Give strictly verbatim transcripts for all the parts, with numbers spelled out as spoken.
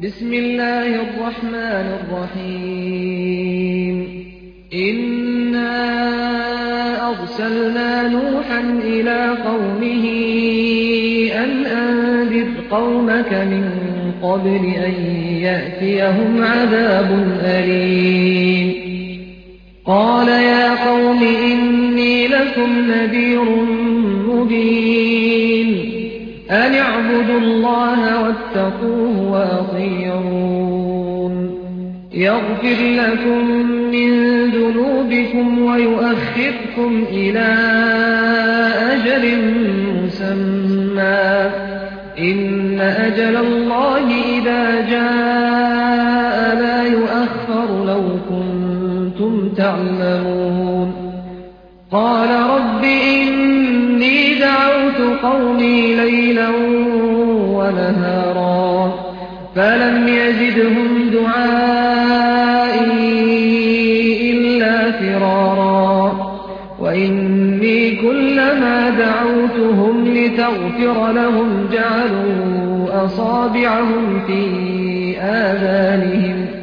بسم الله الرحمن الرحيم إنا أرسلنا نوحا إلى قومه أن أنذر قومك من قبل أن يأتيهم عذاب أليم قال يا قوم إني لكم نذير مبين أن اعبدوا الله واتقوه وأطيعون يغفر لكم من ذنوبكم ويؤخركم إلى أجل مسمى إن أجل الله إذا جاء لا يؤخر لو كنتم تعلمون قال رب إني دعوت قومي ليلا ونهارا فلم يزدهم دعائي إلا فرارا وإني كلما دعوتهم لتغفر لهم جعلوا أصابعهم في آذانهم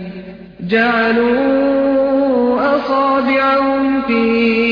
جعلوا أصابعهم في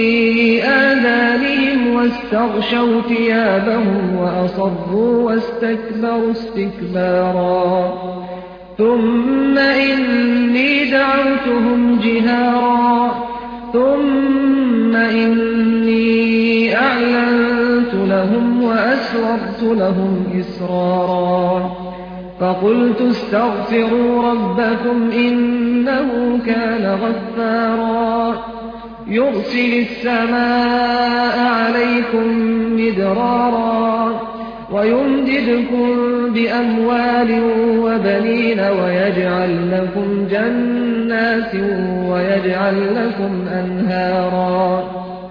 آذانهم واستغشوا ثيابهم وأصروا واستكبروا استكبارا ثم إني دعوتهم جهارا ثم إني أعلنت لهم وأسررت لهم إسرارا فقلت استغفروا ربكم إنه كان غفارا يرسل السماء عليكم مدرارا ويمددكم بأموال وبنين ويجعل لكم جنات ويجعل لكم أنهارا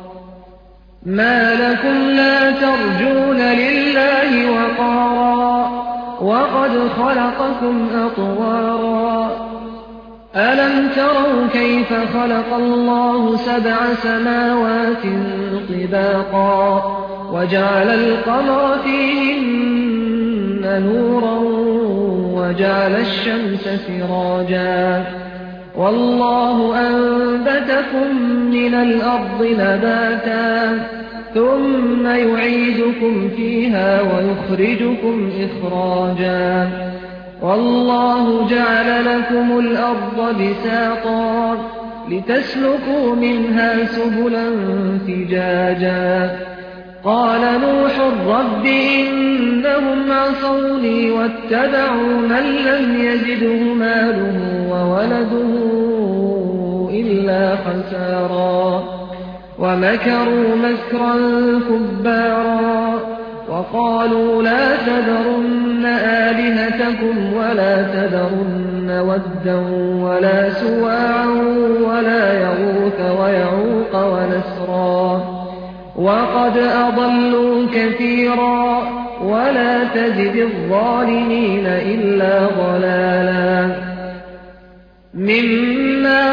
ما لكم لا ترجون لله وقارا وقد خلقكم أطوارا ألم تروا كيف خلق الله سبع سماوات طباقا وجعل القمر فيهن نورا وجعل الشمس سراجا والله أنبتكم من الأرض نباتا ثم يعيدكم فيها ويخرجكم إخراجا والله جعل لكم الأرض بساطا لتسلكوا منها سبلا فجاجا قال نوح رب إنهم عصوني واتبعوا من لم يزده ماله وولده إلا خسارا ومكروا مكرا كبارا وقالوا لا تذرن آلهتكم ولا تذرن ودا ولا سواعا ولا يغوث ويعوق ونسرا وقد أضلوا كثيرا ولا تزد الظالمين إلا ضلالا مما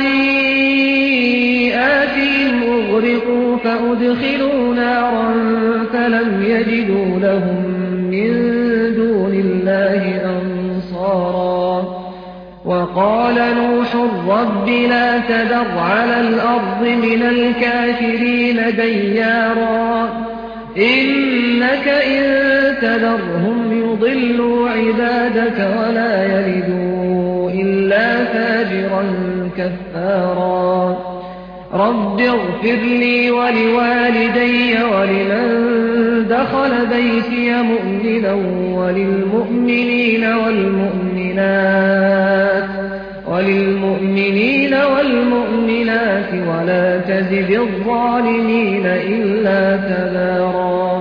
خطيئاتهم أغرقوا فأدخلوا نارا فلم يجدوا لهم من دون الله أنصارا وقال نوح رب لا تذر على الأرض من الكافرين ديارا إنك إن تذرهم يضلوا عبادك ولا يلدوا إلا فاجرا كفارا رب اغفر لي ولوالدي ولمن دخل بيتي مؤمنا وللمؤمنين والمؤمنات وللمؤمنين والمؤمنات ولا تزد الظالمين إلا تبارا